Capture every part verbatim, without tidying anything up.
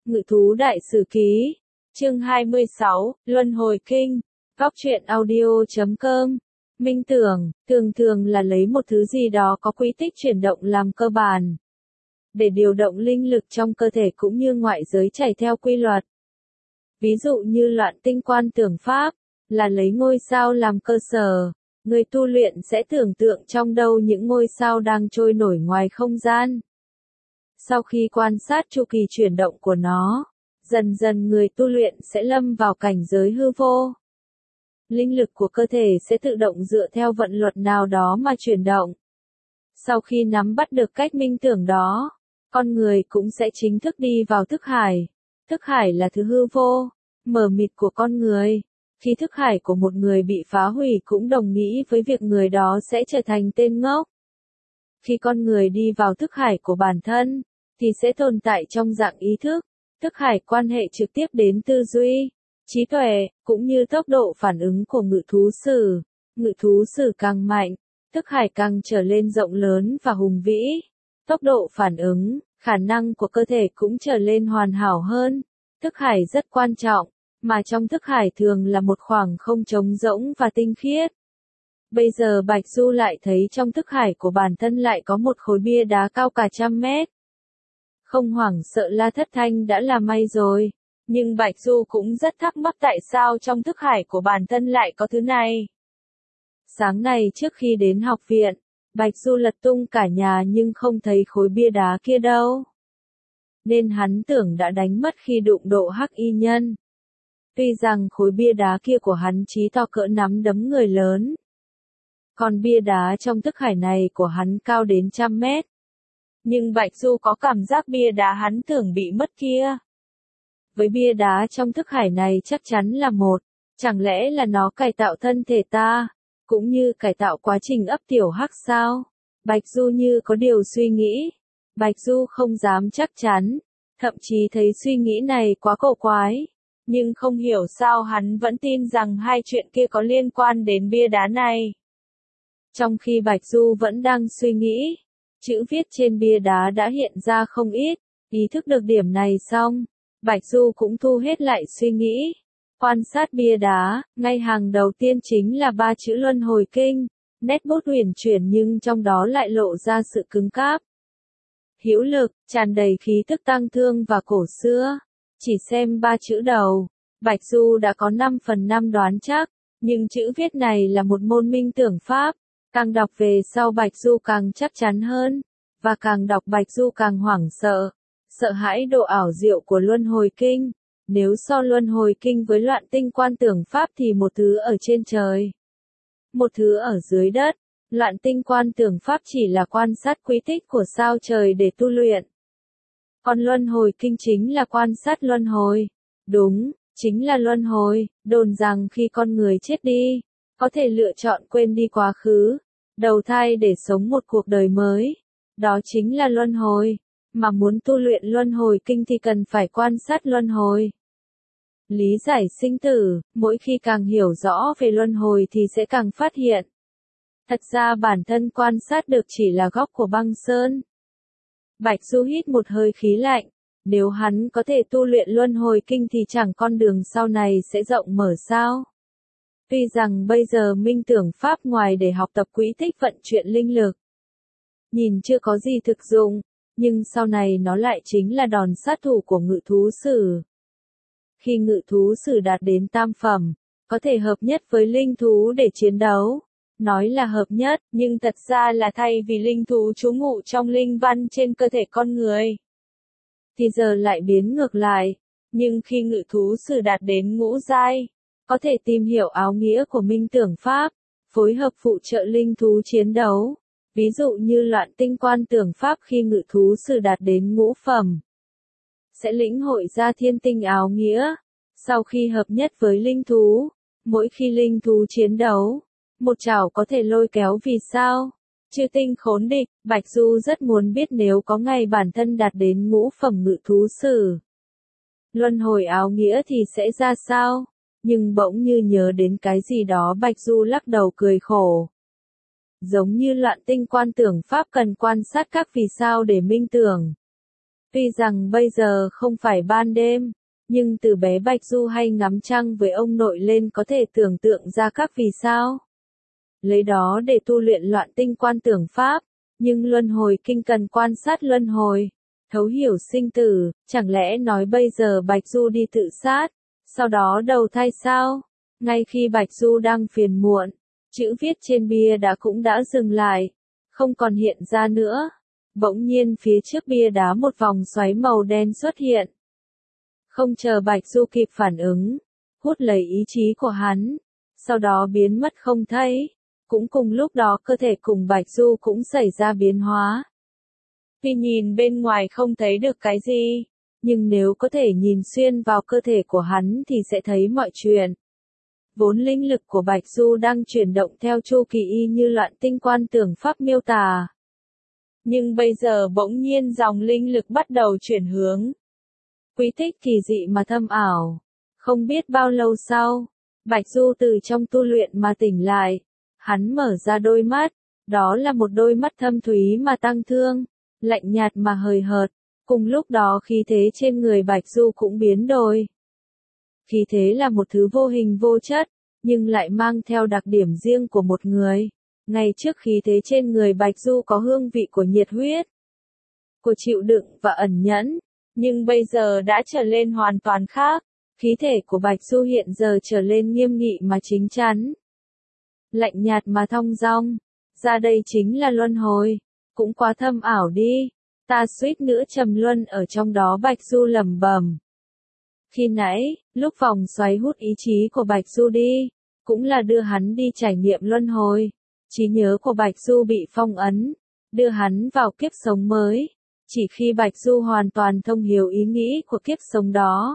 Ngự thú đại sử ký. Chương hai mươi sáu, Luân hồi kinh. Góc truyện audio chấm com. Minh tưởng, thường thường là lấy một thứ gì đó có quy tích chuyển động làm cơ bản. Để điều động linh lực trong cơ thể cũng như ngoại giới chảy theo quy luật. Ví dụ như loạn tinh quan tưởng pháp, là lấy ngôi sao làm cơ sở. Người tu luyện sẽ tưởng tượng trong đầu những ngôi sao đang trôi nổi ngoài không gian. Sau khi quan sát chu kỳ chuyển động của nó, dần dần người tu luyện sẽ lâm vào cảnh giới hư vô. Linh lực của cơ thể sẽ tự động dựa theo vận luật nào đó mà chuyển động. Sau khi nắm bắt được cách minh tưởng đó, con người cũng sẽ chính thức đi vào thức hải. Thức hải là thứ hư vô, mờ mịt của con người. Khi thức hải của một người bị phá hủy cũng đồng nghĩa với việc người đó sẽ trở thành tên ngốc. Khi con người đi vào thức hải của bản thân, thì sẽ tồn tại trong dạng ý thức. Thức hải quan hệ trực tiếp đến tư duy, trí tuệ, cũng như tốc độ phản ứng của ngự thú sử. Ngự thú sử càng mạnh, thức hải càng trở lên rộng lớn và hùng vĩ. Tốc độ phản ứng, khả năng của cơ thể cũng trở lên hoàn hảo hơn. Thức hải rất quan trọng, mà trong thức hải thường là một khoảng không trống rỗng và tinh khiết. Bây giờ Bạch Du lại thấy trong thức hải của bản thân lại có một khối bia đá cao cả trăm mét. Không hoảng sợ La Thất Thanh đã là may rồi, nhưng Bạch Du cũng rất thắc mắc tại sao trong thức hải của bản thân lại có thứ này. Sáng nay trước khi đến học viện, Bạch Du lật tung cả nhà nhưng không thấy khối bia đá kia đâu. Nên hắn tưởng đã đánh mất khi đụng độ hắc y nhân. Tuy rằng khối bia đá kia của hắn chí to cỡ nắm đấm người lớn. Còn bia đá trong thức hải này của hắn cao đến trăm mét. Nhưng Bạch Du có cảm giác bia đá hắn tưởng bị mất kia. Với bia đá trong thức hải này chắc chắn là một, chẳng lẽ là nó cải tạo thân thể ta, cũng như cải tạo quá trình ấp tiểu hắc sao? Bạch Du như có điều suy nghĩ. Bạch Du không dám chắc chắn, thậm chí thấy suy nghĩ này quá cổ quái. Nhưng không hiểu sao hắn vẫn tin rằng hai chuyện kia có liên quan đến bia đá này. Trong khi Bạch Du vẫn đang suy nghĩ, chữ viết trên bia đá đã hiện ra không ít. Ý thức được điểm này xong, Bạch Du cũng thu hết lại suy nghĩ. Quan sát bia đá, ngay hàng đầu tiên chính là ba chữ luân hồi kinh. Nét bút huyền chuyển nhưng trong đó lại lộ ra sự cứng cáp, hữu lực, tràn đầy khí tức tang thương và cổ xưa. Chỉ xem ba chữ đầu, Bạch Du đã có năm phần năm đoán chắc, nhưng chữ viết này là một môn minh tưởng pháp. Càng đọc về sau Bạch Du càng chắc chắn hơn, và càng đọc Bạch Du càng hoảng sợ, sợ hãi độ ảo diệu của luân hồi kinh. Nếu so luân hồi kinh với loạn tinh quan tưởng pháp thì một thứ ở trên trời, một thứ ở dưới đất. Loạn tinh quan tưởng pháp chỉ là quan sát quy tích của sao trời để tu luyện. Còn luân hồi kinh chính là quan sát luân hồi. Đúng, chính là luân hồi. Đồn rằng khi con người chết đi, có thể lựa chọn quên đi quá khứ, đầu thai để sống một cuộc đời mới. Đó chính là luân hồi. Mà muốn tu luyện luân hồi kinh thì cần phải quan sát luân hồi. Lý giải sinh tử, mỗi khi càng hiểu rõ về luân hồi thì sẽ càng phát hiện. Thật ra bản thân quan sát được chỉ là góc của băng sơn. Bạch Du hít một hơi khí lạnh. Nếu hắn có thể tu luyện luân hồi kinh thì chẳng con đường sau này sẽ rộng mở sao? Tuy rằng bây giờ minh tưởng pháp ngoài để học tập quỹ tích vận chuyển linh lực, nhìn chưa có gì thực dụng, nhưng sau này nó lại chính là đòn sát thủ của ngự thú sử. Khi ngự thú sử đạt đến tam phẩm, có thể hợp nhất với linh thú để chiến đấu. Nói là hợp nhất, nhưng thật ra là thay vì linh thú trú ngụ trong linh văn trên cơ thể con người, thì giờ lại biến ngược lại. Nhưng khi ngự thú sử đạt đến ngũ giai, có thể tìm hiểu áo nghĩa của minh tưởng pháp, phối hợp phụ trợ linh thú chiến đấu. Ví dụ như loạn tinh quan tưởng pháp khi ngự thú sử đạt đến ngũ phẩm, sẽ lĩnh hội ra thiên tinh áo nghĩa. Sau khi hợp nhất với linh thú, mỗi khi linh thú chiến đấu, một chảo có thể lôi kéo vì sao? Chư tinh khốn địch. Bạch Du rất muốn biết nếu có ngày bản thân đạt đến ngũ phẩm ngự thú sử, luân hồi áo nghĩa thì sẽ ra sao? Nhưng bỗng như nhớ đến cái gì đó Bạch Du lắc đầu cười khổ. Giống như loạn tinh quan tưởng pháp cần quan sát các vì sao để minh tưởng. Tuy rằng bây giờ không phải ban đêm, nhưng từ bé Bạch Du hay ngắm trăng với ông nội lên có thể tưởng tượng ra các vì sao. Lấy đó để tu luyện loạn tinh quan tưởng pháp, nhưng luân hồi kinh cần quan sát luân hồi, thấu hiểu sinh tử, chẳng lẽ nói bây giờ Bạch Du đi tự sát, sau đó đầu thai sao? Ngay khi Bạch Du đang phiền muộn, chữ viết trên bia đá cũng đã dừng lại, không còn hiện ra nữa. Bỗng nhiên phía trước bia đá một vòng xoáy màu đen xuất hiện. Không chờ Bạch Du kịp phản ứng, hút lấy ý chí của hắn, sau đó biến mất không thấy. Cũng cùng lúc đó cơ thể cùng Bạch Du cũng xảy ra biến hóa. Tuy nhìn bên ngoài không thấy được cái gì, nhưng nếu có thể nhìn xuyên vào cơ thể của hắn thì sẽ thấy mọi chuyện. Vốn linh lực của Bạch Du đang chuyển động theo chu kỳ y như loạn tinh quan tưởng pháp miêu tả. Nhưng bây giờ bỗng nhiên dòng linh lực bắt đầu chuyển hướng. Quy tích kỳ dị mà thâm ảo. Không biết bao lâu sau, Bạch Du từ trong tu luyện mà tỉnh lại. Hắn mở ra đôi mắt, đó là một đôi mắt thâm thúy mà tăng thương, lạnh nhạt mà hời hợt. Cùng lúc đó khí thế trên người Bạch Du cũng biến đổi. Khí thế là một thứ vô hình vô chất, nhưng lại mang theo đặc điểm riêng của một người. Ngày trước khí thế trên người Bạch Du có hương vị của nhiệt huyết, của chịu đựng và ẩn nhẫn, nhưng bây giờ đã trở lên hoàn toàn khác. Khí thể của Bạch Du hiện giờ trở lên nghiêm nghị mà chính chắn, lạnh nhạt mà thong dong. Ra đây chính là luân hồi, cũng quá thâm ảo đi, ta suýt nữa trầm luân ở trong đó. Bạch Du lẩm bẩm. Khi nãy, lúc vòng xoáy hút ý chí của Bạch Du đi, cũng là đưa hắn đi trải nghiệm luân hồi. Trí nhớ của Bạch Du bị phong ấn, đưa hắn vào kiếp sống mới. Chỉ khi Bạch Du hoàn toàn thông hiểu ý nghĩ của kiếp sống đó,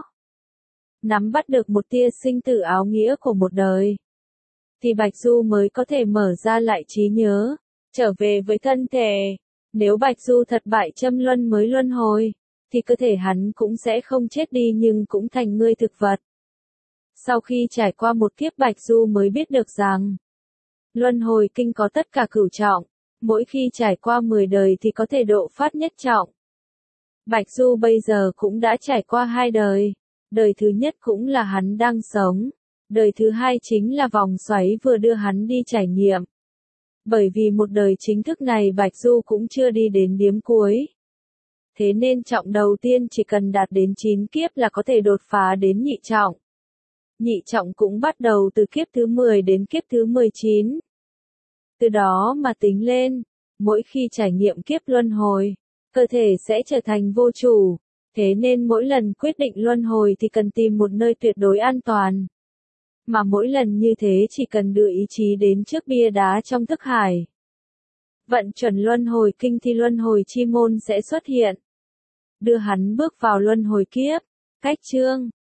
nắm bắt được một tia sinh tử áo nghĩa của một đời, thì Bạch Du mới có thể mở ra lại trí nhớ, trở về với thân thể. Nếu Bạch Du thật bại châm luân mới luân hồi, thì cơ thể hắn cũng sẽ không chết đi nhưng cũng thành ngươi thực vật. Sau khi trải qua một kiếp Bạch Du mới biết được rằng, luân hồi kinh có tất cả cửu trọng, mỗi khi trải qua mười đời thì có thể độ phát nhất trọng. Bạch Du bây giờ cũng đã trải qua hai đời, đời thứ nhất cũng là hắn đang sống, đời thứ hai chính là vòng xoáy vừa đưa hắn đi trải nghiệm. Bởi vì một đời chính thức này Bạch Du cũng chưa đi đến điếm cuối. Thế nên trọng đầu tiên chỉ cần đạt đến chín kiếp là có thể đột phá đến nhị trọng. Nhị trọng cũng bắt đầu từ kiếp thứ mười đến kiếp thứ mười chín. Từ đó mà tính lên, mỗi khi trải nghiệm kiếp luân hồi, cơ thể sẽ trở thành vô chủ. Thế nên mỗi lần quyết định luân hồi thì cần tìm một nơi tuyệt đối an toàn. Mà mỗi lần như thế chỉ cần đưa ý chí đến trước bia đá trong thức hải. Vận chuẩn luân hồi kinh thì luân hồi chi môn sẽ xuất hiện. Đưa hắn bước vào luân hồi kiếp. Cách chương